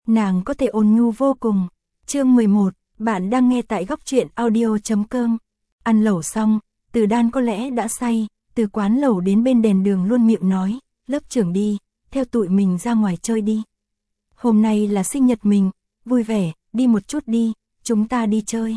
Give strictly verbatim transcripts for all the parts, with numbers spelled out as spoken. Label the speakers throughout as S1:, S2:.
S1: nàng có thể ôn nhu vô cùng. Chương mười một, bạn đang nghe tại góc truyện audio.com. Ăn lẩu xong, Từ Đan có lẽ đã say, từ quán lẩu đến bên đèn đường luôn miệng nói, lớp trưởng đi, theo tụi mình ra ngoài chơi đi. Hôm nay là sinh nhật mình, vui vẻ, đi một chút đi, chúng ta đi chơi.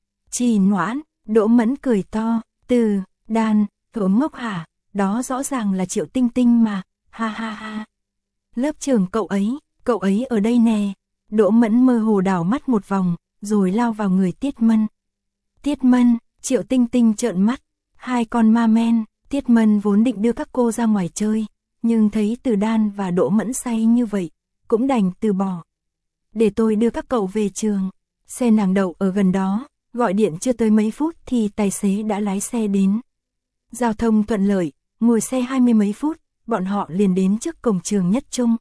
S1: Trì Noãn, Đỗ Mẫn cười to, Từ Đan, thổm ngốc hả, đó rõ ràng là Triệu Tinh Tinh mà, ha ha ha. Lớp trưởng cậu ấy, cậu ấy ở đây nè. Đỗ Mẫn mơ hồ đảo mắt một vòng, rồi lao vào người Tiết Mân. Tiết Mân, Triệu Tinh Tinh trợn mắt, hai con ma men. Tiết Mân vốn định đưa các cô ra ngoài chơi, nhưng thấy Từ Đan và Đỗ Mẫn say như vậy, cũng đành từ bỏ. Để tôi đưa các cậu về trường. Xe nàng đậu ở gần đó, gọi điện chưa tới mấy phút thì tài xế đã lái xe đến. Giao thông thuận lợi, ngồi xe hai mươi mấy phút, bọn họ liền đến trước cổng trường Nhất Trung.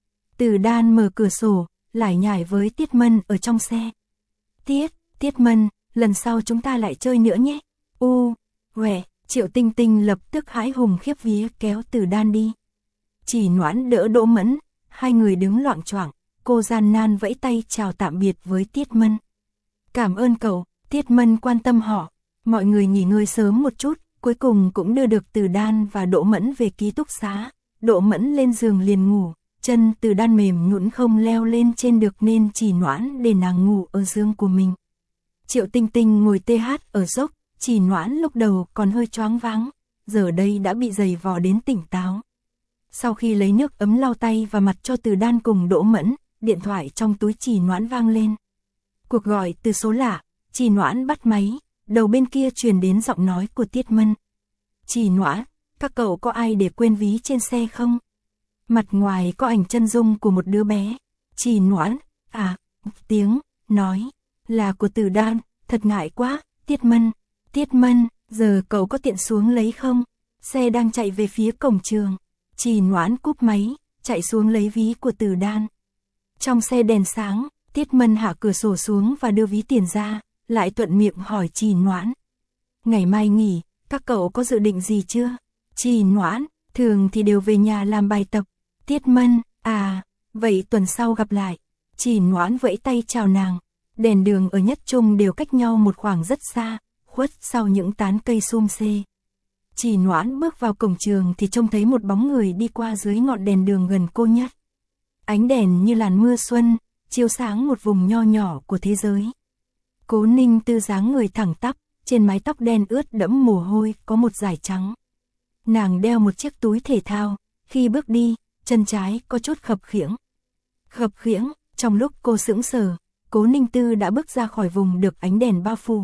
S1: Từ Đan mở cửa sổ, lải nhải với Tiết Mân ở trong xe. Tiết, Tiết Mân, lần sau chúng ta lại chơi nữa nhé. U, huệ, Triệu Tinh Tinh lập tức hãi hùng khiếp vía kéo Từ Đan đi. Trì Noãn đỡ Đỗ Mẫn, hai người đứng loạng choạng, cô gian nan vẫy tay chào tạm biệt với Tiết Mân. Cảm ơn cậu, Tiết Mân quan tâm họ. Mọi người nghỉ ngơi sớm một chút, cuối cùng cũng đưa được Từ Đan và Đỗ Mẫn về ký túc xá. Đỗ Mẫn lên giường liền ngủ, chân Từ Đan mềm nhũn không leo lên trên được nên Trì Noãn để nàng ngủ ở giường của mình. Triệu Tinh Tinh ngồi tê hát ở dốc, Trì Noãn lúc đầu còn hơi choáng váng, giờ đây đã bị giày vò đến tỉnh táo. Sau khi lấy nước ấm lau tay và mặt cho Từ Đan cùng Đỗ Mẫn, điện thoại trong túi Trì Noãn vang lên. Cuộc gọi từ số lạ, Trì Noãn bắt máy, đầu bên kia truyền đến giọng nói của Tiết Mân. Trì Noãn, các cậu có ai để quên ví trên xe không? Mặt ngoài có ảnh chân dung của một đứa bé. Trì Noãn, à, tiếng, nói, là của Từ Đan, thật ngại quá. Tiết Mân, Tiết Mân, giờ cậu có tiện xuống lấy không? Xe đang chạy về phía cổng trường. Trì Noãn cúp máy, chạy xuống lấy ví của Từ Đan. Trong xe đèn sáng, Tiết Mân hạ cửa sổ xuống và đưa ví tiền ra, lại thuận miệng hỏi Trì Noãn. Ngày mai nghỉ, các cậu có dự định gì chưa? Trì Noãn, thường thì đều về nhà làm bài tập. Tiết Mân, à, vậy tuần sau gặp lại. Trì Noãn vẫy tay chào nàng. Đèn đường ở Nhất Trung đều cách nhau một khoảng rất xa, khuất sau những tán cây sum xê. Trì Noãn bước vào cổng trường thì trông thấy một bóng người đi qua dưới ngọn đèn đường gần cô nhất. Ánh đèn như làn mưa xuân, chiếu sáng một vùng nho nhỏ của thế giới. Cố Ninh Tư dáng người thẳng tắp, trên mái tóc đen ướt đẫm mồ hôi có một dải trắng. Nàng đeo một chiếc túi thể thao, khi bước đi, chân trái có chút khập khiễng. Khập khiễng, trong lúc cô sững sờ, Cố Ninh Tư đã bước ra khỏi vùng được ánh đèn bao phủ.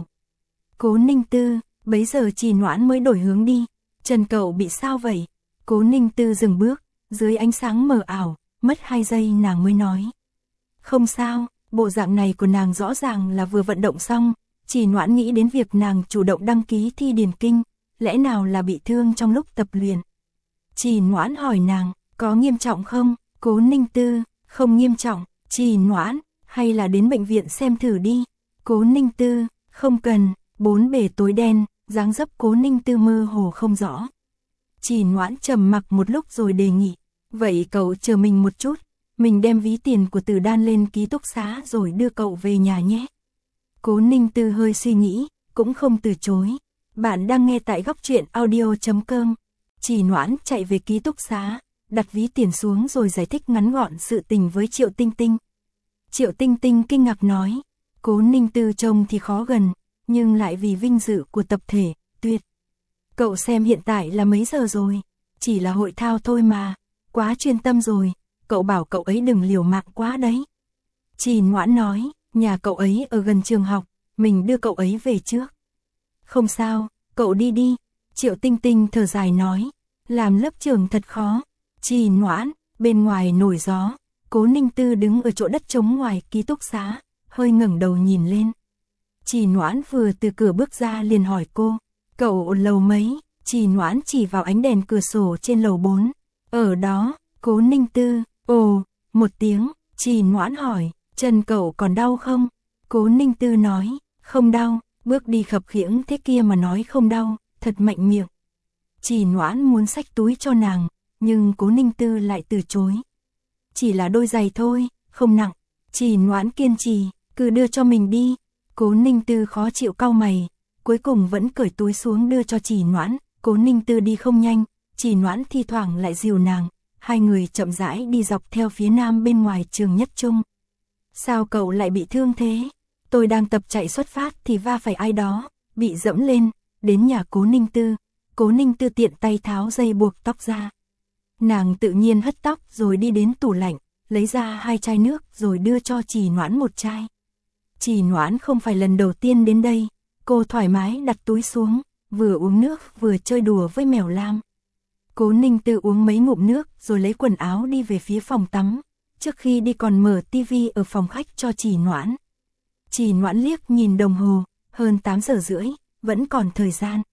S1: Cố Ninh Tư, bấy giờ Trì Noãn mới đổi hướng đi. Chân cậu bị sao vậy? Cố Ninh Tư dừng bước, dưới ánh sáng mờ ảo, mất hai giây nàng mới nói. Không sao, bộ dạng này của nàng rõ ràng là vừa vận động xong. Trì Noãn nghĩ đến việc nàng chủ động đăng ký thi điền kinh, lẽ nào là bị thương trong lúc tập luyện. Trì Noãn hỏi nàng, có nghiêm trọng không? Cố Ninh Tư, không nghiêm trọng. Trì Noãn, hay là đến bệnh viện xem thử đi. Cố Ninh Tư, không cần. Bốn bề tối đen, dáng dấp Cố Ninh Tư mơ hồ không rõ. Trì Noãn trầm mặc một lúc rồi đề nghị, vậy cậu chờ mình một chút, mình đem ví tiền của Từ Đan lên ký túc xá rồi đưa cậu về nhà nhé. Cố Ninh Tư hơi suy nghĩ, cũng không từ chối. Bạn đang nghe tại góc truyện audio.com. Trì Noãn chạy về ký túc xá, đặt ví tiền xuống rồi giải thích ngắn gọn sự tình với Triệu Tinh Tinh. Triệu Tinh Tinh kinh ngạc nói, Cố Ninh Tư trông thì khó gần, nhưng lại vì vinh dự của tập thể, tuyệt. Cậu xem hiện tại là mấy giờ rồi? Chỉ là hội thao thôi mà, quá chuyên tâm rồi, cậu bảo cậu ấy đừng liều mạng quá đấy. Trì Noãn nói, nhà cậu ấy ở gần trường học, mình đưa cậu ấy về trước. Không sao, cậu đi đi. Triệu Tinh Tinh thở dài nói, làm lớp trưởng thật khó. Trì Noãn, bên ngoài nổi gió, Cố Ninh Tư đứng ở chỗ đất trống ngoài ký túc xá, hơi ngẩng đầu nhìn lên. Trì Noãn vừa từ cửa bước ra liền hỏi cô, cậu ở lầu mấy? Trì Noãn chỉ vào ánh đèn cửa sổ trên lầu bốn. Ở đó. Cố Ninh Tư, ồ, một tiếng. Trì Noãn hỏi, chân cậu còn đau không? Cố Ninh Tư nói, không đau. Bước đi khập khiễng thế kia mà nói không đau, thật mạnh miệng. Trì Noãn muốn xách túi cho nàng, nhưng Cố Ninh Tư lại từ chối. Chỉ là đôi giày thôi, không nặng. Chỉ Noãn kiên trì, cứ đưa cho mình đi. Cố Ninh Tư khó chịu cau mày, cuối cùng vẫn cởi túi xuống đưa cho Chỉ Noãn. Cố Ninh Tư đi không nhanh, Chỉ Noãn thi thoảng lại dìu nàng, hai người chậm rãi đi dọc theo phía nam bên ngoài trường Nhất Trung. Sao cậu lại bị thương thế? Tôi đang tập chạy xuất phát thì va phải ai đó, bị dẫm lên, đến nhà Cố Ninh Tư. Cố Ninh Tư tiện tay tháo dây buộc tóc ra. Nàng tự nhiên hất tóc rồi đi đến tủ lạnh, lấy ra hai chai nước rồi đưa cho Chỉ Noãn một chai. Chỉ Noãn không phải lần đầu tiên đến đây, cô thoải mái đặt túi xuống, vừa uống nước vừa chơi đùa với mèo lam. Cố Ninh Tư uống mấy ngụm nước rồi lấy quần áo đi về phía phòng tắm, trước khi đi còn mở tivi ở phòng khách cho Chỉ Noãn. Chỉ Noãn liếc nhìn đồng hồ, hơn tám giờ rưỡi, vẫn còn thời gian.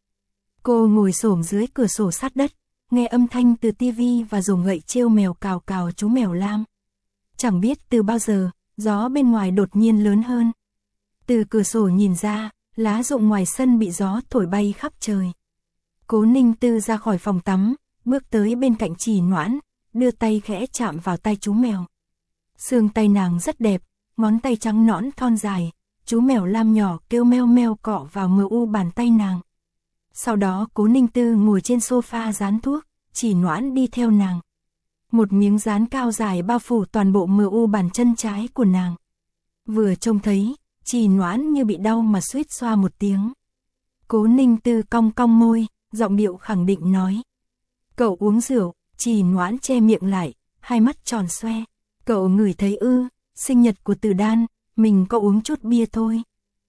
S1: Cô ngồi xổm dưới cửa sổ sát đất, nghe âm thanh từ tivi và dùng gậy trêu mèo cào cào chú mèo lam. Chẳng biết từ bao giờ, gió bên ngoài đột nhiên lớn hơn. Từ cửa sổ nhìn ra, lá rụng ngoài sân bị gió thổi bay khắp trời. Cố Ninh Tư ra khỏi phòng tắm, bước tới bên cạnh Chỉ Noãn, đưa tay khẽ chạm vào tay chú mèo. Xương tay nàng rất đẹp, ngón tay trắng nõn thon dài, chú mèo lam nhỏ kêu meo meo cọ vào mờ u bàn tay nàng. Sau đó Cố Ninh Tư ngồi trên sofa dán thuốc, Chỉ Noãn đi theo nàng. Một miếng dán cao dài bao phủ toàn bộ mờ u bàn chân trái của nàng. Vừa trông thấy, Chỉ Noãn như bị đau mà suýt xoa một tiếng. Cố Ninh Tư cong cong môi, giọng điệu khẳng định nói. Cậu uống rượu, Chỉ Noãn che miệng lại, hai mắt tròn xoe. Cậu ngửi thấy ư, sinh nhật của Từ Đan, mình có uống chút bia thôi.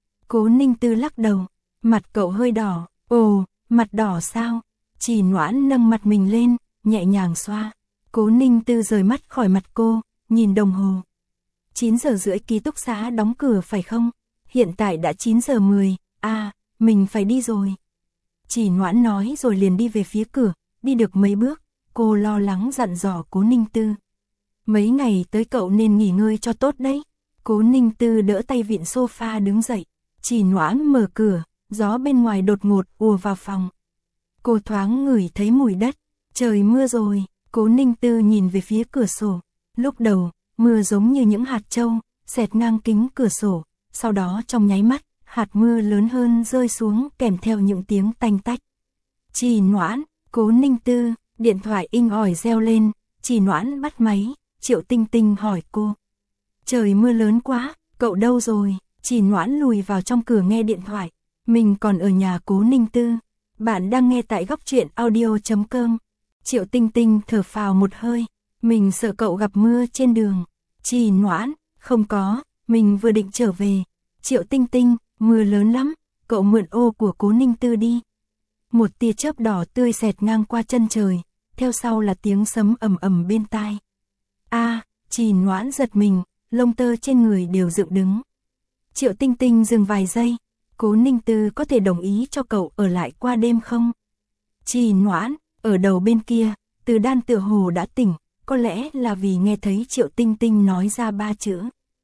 S1: Cố Ninh Tư lắc đầu, mặt cậu hơi đỏ, ồ, mặt đỏ sao? Chỉ Noãn nâng mặt mình lên, nhẹ nhàng xoa. Cố Ninh Tư rời mắt khỏi mặt cô, nhìn đồng hồ. chín giờ rưỡi ký túc xá đóng cửa phải không? Hiện tại đã chín giờ mười, à, mình phải đi rồi. Chỉ Noãn nói rồi liền đi về phía cửa, đi được mấy bước, cô lo lắng dặn dò Cố Ninh Tư. Mấy ngày tới cậu nên nghỉ ngơi cho tốt đấy. Cố Ninh Tư đỡ tay vịn sofa đứng dậy, Chỉ Noãn mở cửa, gió bên ngoài đột ngột ùa vào phòng. Cô thoáng ngửi thấy mùi đất, trời mưa rồi. Cố Ninh Tư nhìn về phía cửa sổ, lúc đầu, mưa giống như những hạt trâu, xẹt ngang kính cửa sổ, sau đó trong nháy mắt, hạt mưa lớn hơn rơi xuống kèm theo những tiếng tanh tách. Chỉ Noãn, Cố Ninh Tư, điện thoại inh ỏi reo lên, Chỉ Noãn bắt máy, Triệu Tinh Tinh hỏi cô. Trời mưa lớn quá, cậu đâu rồi? Chỉ Noãn lùi vào trong cửa nghe điện thoại, mình còn ở nhà Cố Ninh Tư. Bạn đang nghe tại góc truyện audio chấm com. Triệu Tinh Tinh thở phào một hơi, mình sợ cậu gặp mưa trên đường. Chỉ Noãn, không có, mình vừa định trở về. Triệu Tinh Tinh, mưa lớn lắm, cậu mượn ô của Cố Ninh Tư đi. Một tia chớp đỏ tươi xẹt ngang qua chân trời, theo sau là tiếng sấm ầm ầm bên tai. A, à, Chỉ Noãn giật mình, lông tơ trên người đều dựng đứng. Triệu Tinh Tinh dừng vài giây, Cố Ninh Tư có thể đồng ý cho cậu ở lại qua đêm không? Chỉ Noãn, ở đầu bên kia, Từ Đan tựa hồ đã tỉnh, có lẽ là vì nghe thấy Triệu Tinh Tinh nói ra ba chữ.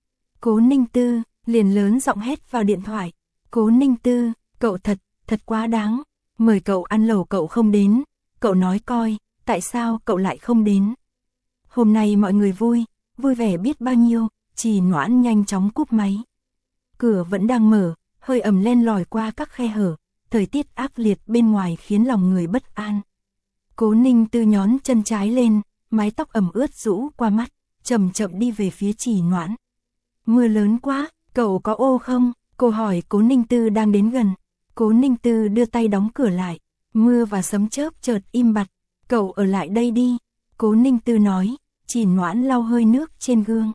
S1: Cố Ninh Tư, liền lớn giọng hét vào điện thoại. Cố Ninh Tư, cậu thật, thật quá đáng. Mời cậu ăn lẩu cậu không đến. Cậu nói coi, tại sao cậu lại không đến? Hôm nay mọi người vui, vui vẻ biết bao nhiêu. Chỉ Noãn nhanh chóng cúp máy. Cửa vẫn đang mở, hơi ẩm len lỏi qua các khe hở. Thời tiết ác liệt bên ngoài khiến lòng người bất an. Cố Ninh Tư nhón chân trái lên, mái tóc ẩm ướt rũ qua mắt, chậm chậm đi về phía Chỉ Noãn. Mưa lớn quá, cậu có ô không? Cô hỏi Cố Ninh Tư đang đến gần. Cố Ninh Tư đưa tay đóng cửa lại, mưa và sấm chớp chợt im bặt. Cậu ở lại đây đi. Cố Ninh Tư nói. Chỉ Noãn lau hơi nước trên gương.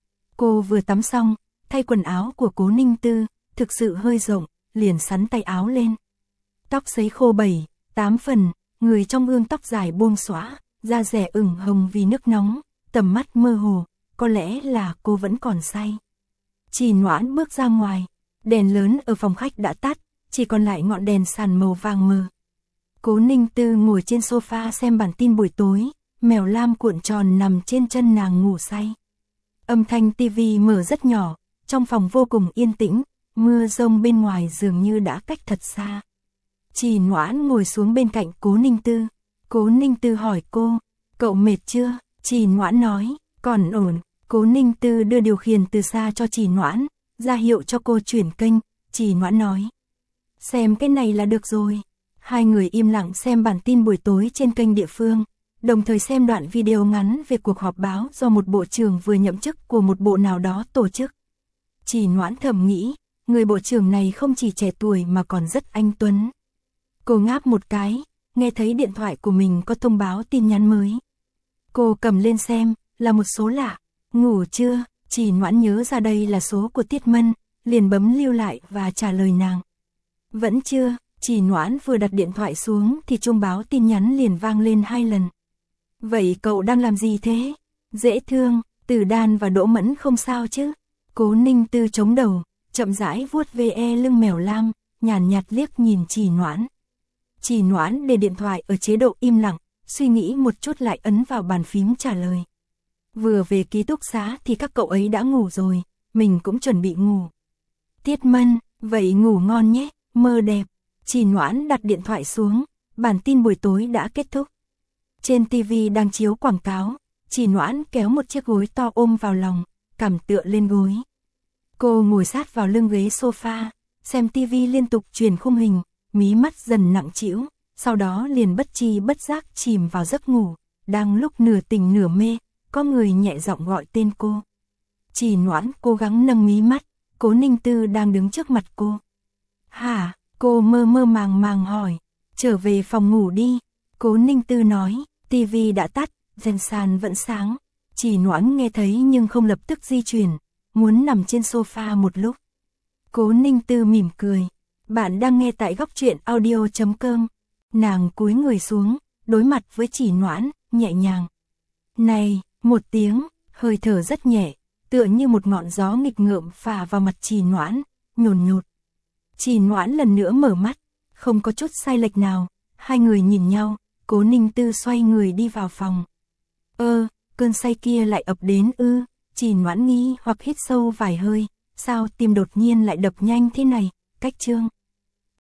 S1: Cô vừa tắm xong, thay quần áo của Cố Ninh Tư, thực sự hơi rộng, liền sắn tay áo lên. Tóc sấy khô bảy, tám phần, người trong gương tóc dài buông xõa, da rẻ ửng hồng vì nước nóng, tầm mắt mơ hồ, có lẽ là cô vẫn còn say. Chỉ Noãn bước ra ngoài, đèn lớn ở phòng khách đã tắt, chỉ còn lại ngọn đèn sàn màu vàng mờ. Cố Ninh Tư ngồi trên sofa xem bản tin buổi tối, mèo lam cuộn tròn nằm trên chân nàng ngủ say. Âm thanh tivi mở rất nhỏ, trong phòng vô cùng yên tĩnh, mưa rông bên ngoài dường như đã cách thật xa. Chỉ Noãn ngồi xuống bên cạnh Cố Ninh Tư. Cố Ninh Tư hỏi cô, cậu mệt chưa? Chỉ Noãn nói, còn ổn. Cố Ninh Tư đưa điều khiển từ xa cho Chỉ Noãn, ra hiệu cho cô chuyển kênh, Chỉ Noãn nói. Xem cái này là được rồi. Hai người im lặng xem bản tin buổi tối trên kênh địa phương, đồng thời xem đoạn video ngắn về cuộc họp báo do một bộ trưởng vừa nhậm chức của một bộ nào đó tổ chức. Chỉ Noãn thầm nghĩ, người bộ trưởng này không chỉ trẻ tuổi mà còn rất anh tuấn. Cô ngáp một cái, nghe thấy điện thoại của mình có thông báo tin nhắn mới. Cô cầm lên xem, là một số lạ. Ngủ chưa? Chỉ Noãn nhớ ra đây là số của Tiết Mân, liền bấm lưu lại và trả lời nàng. Vẫn chưa, Chỉ Noãn vừa đặt điện thoại xuống thì chuông báo tin nhắn liền vang lên hai lần. Vậy cậu đang làm gì thế? Dễ thương, Từ Đan và Đỗ Mẫn không sao chứ? Cố Ninh Tư chống đầu, chậm rãi vuốt ve lưng mèo lam, nhàn nhạt liếc nhìn Chỉ Noãn. Chỉ Noãn để điện thoại ở chế độ im lặng, suy nghĩ một chút lại ấn vào bàn phím trả lời. Vừa về ký túc xá thì các cậu ấy đã ngủ rồi, mình cũng chuẩn bị ngủ. Tiết Mân, vậy ngủ ngon nhé, mơ đẹp. Chỉ Noãn đặt điện thoại xuống, bản tin buổi tối đã kết thúc. Trên ti vi đang chiếu quảng cáo, Chỉ Noãn kéo một chiếc gối to ôm vào lòng, cằm tựa lên gối. Cô ngồi sát vào lưng ghế sofa, xem ti vi liên tục chuyển khung hình, mí mắt dần nặng trĩu, sau đó liền bất tri bất giác chìm vào giấc ngủ. Đang lúc nửa tỉnh nửa mê, có người nhẹ giọng gọi tên cô. Chỉ Noãn cố gắng nâng mí mắt, Cố Ninh Tư đang đứng trước mặt cô. Hả? Cô mơ mơ màng màng hỏi. Trở về phòng ngủ đi. Cố Ninh Tư nói, tivi đã tắt, đèn sàn vẫn sáng. Chỉ Noãn nghe thấy nhưng không lập tức di chuyển, muốn nằm trên sofa một lúc. Cố Ninh Tư mỉm cười. Bạn đang nghe tại góc truyện audio chấm com. Nàng cúi người xuống, đối mặt với Chỉ Noãn, nhẹ nhàng. Này, một tiếng, hơi thở rất nhẹ, tựa như một ngọn gió nghịch ngợm phả vào mặt Chỉ Noãn, nhồn nhột. Chỉ Noãn lần nữa mở mắt, không có chút sai lệch nào, hai người nhìn nhau, Cố Ninh Tư xoay người đi vào phòng. Ơ, cơn say kia lại ập đến ư? Chỉ Noãn nghi hoặc hít sâu vài hơi, sao tim đột nhiên lại đập nhanh thế này? Cách chương